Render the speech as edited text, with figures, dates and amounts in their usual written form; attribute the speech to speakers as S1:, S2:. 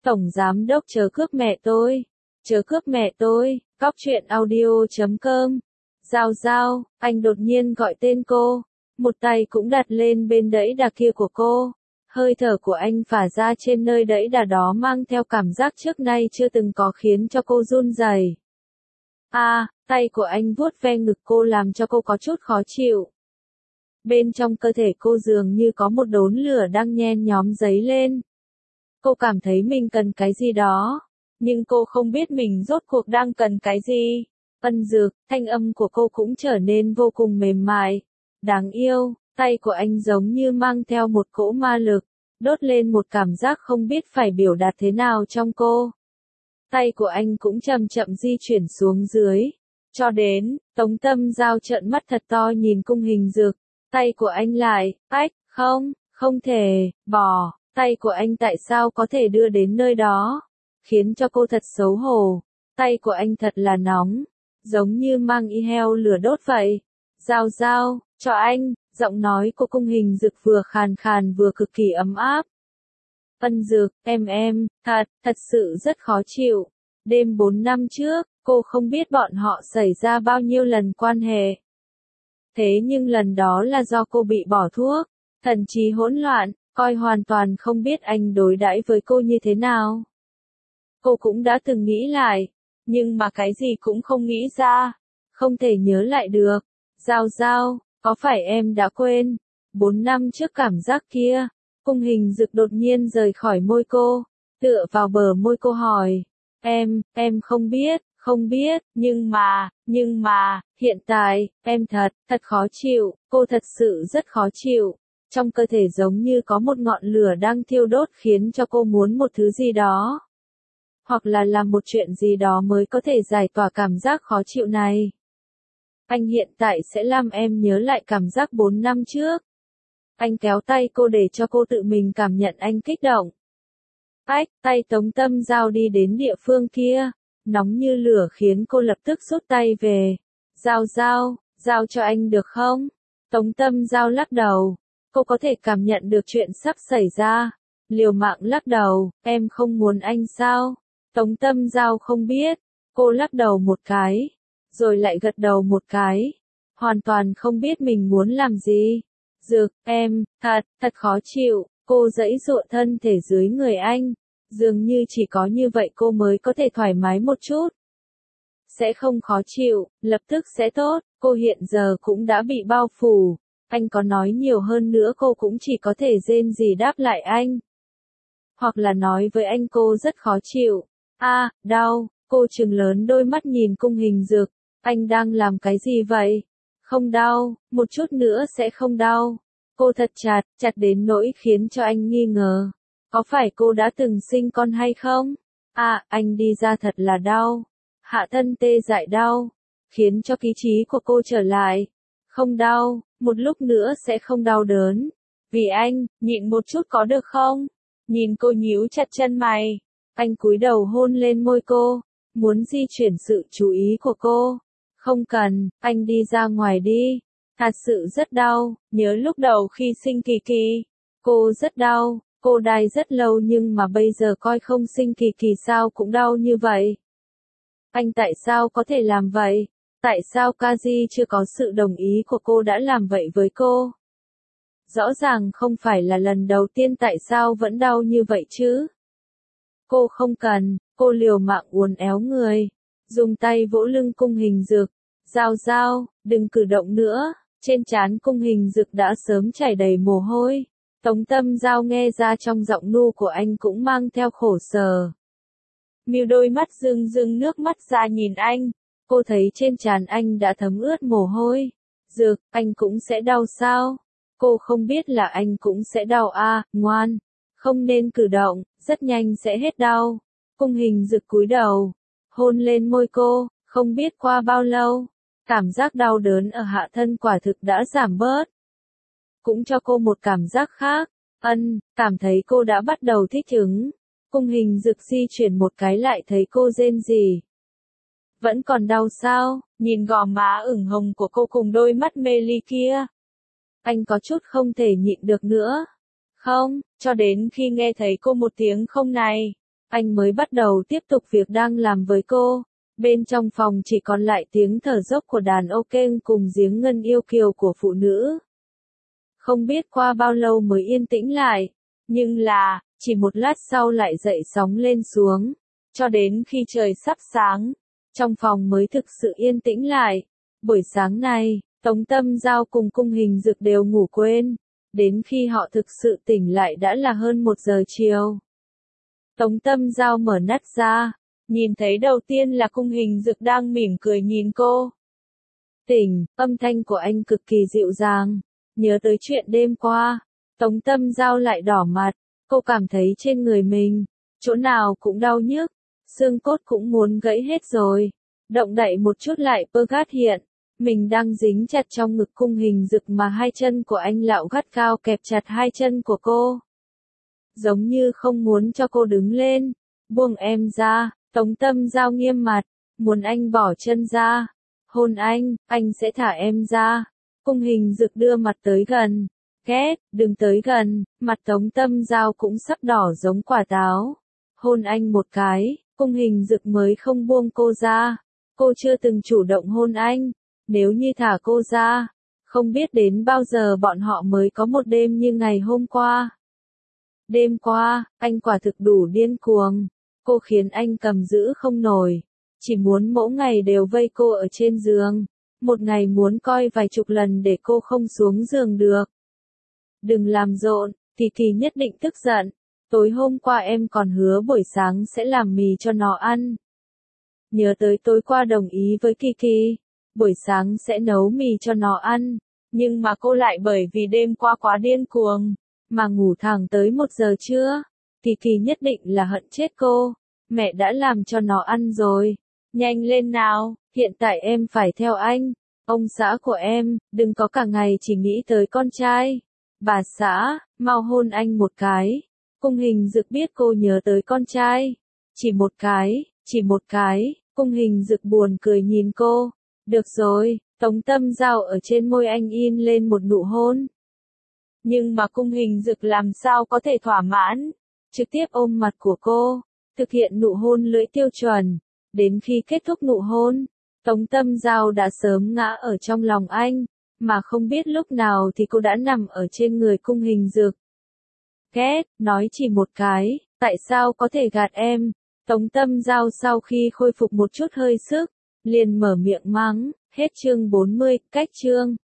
S1: Tổng giám đốc chớ cướp mẹ tôi. Chớ cướp mẹ tôi. Cóc truyện audio.com. Giao Giao, anh đột nhiên gọi tên cô. Một tay cũng đặt lên bên đẫy đà kia của cô. Hơi thở của anh phả ra trên nơi đẫy đà đó mang theo cảm giác trước nay chưa từng có khiến cho cô run rẩy. Tay của anh vuốt ve ngực cô làm cho cô có chút khó chịu. Bên trong cơ thể cô dường như có một đốm lửa đang nhen nhóm dấy lên. Cô cảm thấy mình cần cái gì đó, nhưng cô không biết mình rốt cuộc đang cần cái gì. Ân Dược, thanh âm của cô cũng trở nên vô cùng mềm mại, đáng yêu, tay của anh giống như mang theo một cỗ ma lực, đốt lên một cảm giác không biết phải biểu đạt thế nào trong cô. Tay của anh cũng chậm chậm di chuyển xuống dưới, cho đến, Tống Tâm Giao trợn mắt thật to nhìn Cung Hình Dược, tay của anh lại, không thể, bỏ, tay của anh tại sao có thể đưa đến nơi đó, khiến cho cô thật xấu hổ, tay của anh thật là nóng, giống như mang y heo lửa đốt vậy. Giao Giao, cho anh, giọng nói của Cung Hình Dược vừa khàn khàn vừa cực kỳ ấm áp. Ân Dược, em, thật sự rất khó chịu. Đêm 4 năm trước, cô không biết bọn họ xảy ra bao nhiêu lần quan hệ. Thế nhưng lần đó là do cô bị bỏ thuốc, thần trí hỗn loạn, coi hoàn toàn không biết anh đối đãi với cô như thế nào. Cô cũng đã từng nghĩ lại, nhưng mà cái gì cũng không nghĩ ra, không thể nhớ lại được. Giao Giao, có phải em đã quên? 4 năm trước cảm giác kia, Cung Hình Dực đột nhiên rời khỏi môi cô, tựa vào bờ môi cô hỏi. Em không biết, nhưng mà, hiện tại, em thật khó chịu, cô thật sự rất khó chịu. Trong cơ thể giống như có một ngọn lửa đang thiêu đốt khiến cho cô muốn một thứ gì đó. Hoặc là làm một chuyện gì đó mới có thể giải tỏa cảm giác khó chịu này. Anh hiện tại sẽ làm em nhớ lại cảm giác 4 năm trước. Anh kéo tay cô để cho cô tự mình cảm nhận anh kích động. Tay Tống Tâm Giao đi đến địa phương kia, nóng như lửa khiến cô lập tức rút tay về. Giao giao cho anh được không? Tống Tâm Giao lắc đầu, cô có thể cảm nhận được chuyện sắp xảy ra. Liều mạng lắc đầu, em không muốn anh sao? Tống Tâm Giao không biết, cô lắc đầu một cái, rồi lại gật đầu một cái, hoàn toàn không biết mình muốn làm gì. Dược, em, thật khó chịu, cô giãy giụa thân thể dưới người anh, dường như chỉ có như vậy cô mới có thể thoải mái một chút. Sẽ không khó chịu, lập tức sẽ tốt, cô hiện giờ cũng đã bị bao phủ, anh có nói nhiều hơn nữa cô cũng chỉ có thể rên rỉ đáp lại anh. Hoặc là nói với anh cô rất khó chịu. Đau, cô trừng lớn đôi mắt nhìn Cung Hình Dược, anh đang làm cái gì vậy? Không đau, một chút nữa sẽ không đau. Cô thật chặt đến nỗi khiến cho anh nghi ngờ. Có phải cô đã từng sinh con hay không? Anh đi ra thật là đau. Hạ thân tê dại đau, khiến cho lý trí của cô trở lại. Không đau, một lúc nữa sẽ không đau đớn. Vì anh, nhịn một chút có được không? Nhìn cô nhíu chặt chân mày. Anh cúi đầu hôn lên môi cô, muốn di chuyển sự chú ý của cô. Không cần, anh đi ra ngoài đi. Thật sự rất đau, nhớ lúc đầu khi sinh Kỳ Kỳ. Cô rất đau, cô đai rất lâu nhưng mà bây giờ coi không sinh Kỳ Kỳ sao cũng đau như vậy. Anh tại sao có thể làm vậy? Tại sao Kaji chưa có sự đồng ý của cô đã làm vậy với cô? Rõ ràng không phải là lần đầu tiên tại sao vẫn đau như vậy chứ? Cô không cần, cô liều mạng uốn éo người, dùng tay vỗ lưng Cung Hình Dược. Giao, đừng cử động nữa, trên trán Cung Hình Dược đã sớm chảy đầy mồ hôi. Tống Tâm Giao nghe ra trong giọng nu của anh cũng mang theo khổ sở. Mưu đôi mắt rưng nước mắt ra nhìn anh, cô thấy trên trán anh đã thấm ướt mồ hôi. Dược, anh cũng sẽ đau sao? Cô không biết là anh cũng sẽ đau ngoan, không nên cử động, rất nhanh sẽ hết đau. Cung Hình Dược cúi đầu, hôn lên môi cô, không biết qua bao lâu, cảm giác đau đớn ở hạ thân quả thực đã giảm bớt. Cũng cho cô một cảm giác khác, cảm thấy cô đã bắt đầu thích ứng. Cung Hình Dược di chuyển một cái lại thấy cô rên rỉ. Vẫn còn đau sao? Nhìn gò má ửng hồng của cô cùng đôi mắt mê ly kia. Anh có chút không thể nhịn được nữa. Không, cho đến khi nghe thấy cô một tiếng không này. anh mới bắt đầu tiếp tục việc đang làm với cô. Bên trong phòng chỉ còn lại tiếng thở dốc của đàn ok cùng giếng ngân yêu kiều của phụ nữ. Không biết qua bao lâu mới yên tĩnh lại, nhưng là, chỉ một lát sau lại dậy sóng lên xuống, cho đến khi trời sắp sáng, trong phòng mới thực sự yên tĩnh lại. Buổi sáng này, Tống Tâm Giao cùng Cung Hình Dực đều ngủ quên, đến khi họ thực sự tỉnh lại đã là hơn 1 giờ chiều. Tống Tâm Giao mở nắp ra, nhìn thấy đầu tiên là Cung Hình Dực đang mỉm cười nhìn cô. Tỉnh, âm thanh của anh cực kỳ dịu dàng, nhớ tới chuyện đêm qua, Tống Tâm Giao lại đỏ mặt, cô cảm thấy trên người mình, chỗ nào cũng đau nhức, xương cốt cũng muốn gãy hết rồi, động đậy một chút lại phát hiện, mình đang dính chặt trong ngực Cung Hình Dực mà hai chân của anh lạo gắt cao kẹp chặt hai chân của cô. Giống như không muốn cho cô đứng lên, buông em ra, Tống Tâm Giao nghiêm mặt, muốn anh bỏ chân ra, hôn anh sẽ thả em ra. Cung Hình Dực đưa mặt tới gần, ghét, đừng tới gần, mặt Tống Tâm Giao cũng sắp đỏ giống quả táo. Hôn anh một cái, Cung Hình Dực mới không buông cô ra, cô chưa từng chủ động hôn anh, nếu như thả cô ra, không biết đến bao giờ bọn họ mới có một đêm như ngày hôm qua. Đêm qua, anh quả thực đủ điên cuồng, cô khiến anh cầm giữ không nổi, chỉ muốn mỗi ngày đều vây cô ở trên giường, một ngày muốn coi vài chục lần để cô không xuống giường được. Đừng làm rộn, Kỳ Kỳ nhất định tức giận, tối hôm qua em còn hứa buổi sáng sẽ làm mì cho nó ăn. Nhớ tới tối qua đồng ý với Kỳ Kỳ, buổi sáng sẽ nấu mì cho nó ăn, nhưng mà cô lại bởi vì đêm qua quá điên cuồng, mà ngủ thẳng tới 1 giờ trưa. Kỳ Kỳ nhất định là hận chết cô, mẹ đã làm cho nó ăn rồi, nhanh lên nào, hiện tại em phải theo anh, ông xã của em, đừng có cả ngày chỉ nghĩ tới con trai. Bà xã, mau hôn anh một cái. Cung Hình Dực biết cô nhớ tới con trai. Chỉ một cái, Cung Hình Dực buồn cười nhìn cô. Được rồi, Tống Tâm Giao ở trên môi anh in lên một nụ hôn. Nhưng mà Cung Hình Dực làm sao có thể thỏa mãn, trực tiếp ôm mặt của cô, thực hiện nụ hôn lưỡi tiêu chuẩn. Đến khi kết thúc nụ hôn, Tống Tâm Giao đã sớm ngã ở trong lòng anh, mà không biết lúc nào thì cô đã nằm ở trên người Cung Hình Dực. Ghét, nói chỉ một cái, tại sao có thể gạt em? Tống Tâm Giao sau khi khôi phục một chút hơi sức, liền mở miệng mắng, hết chương 40, cách chương.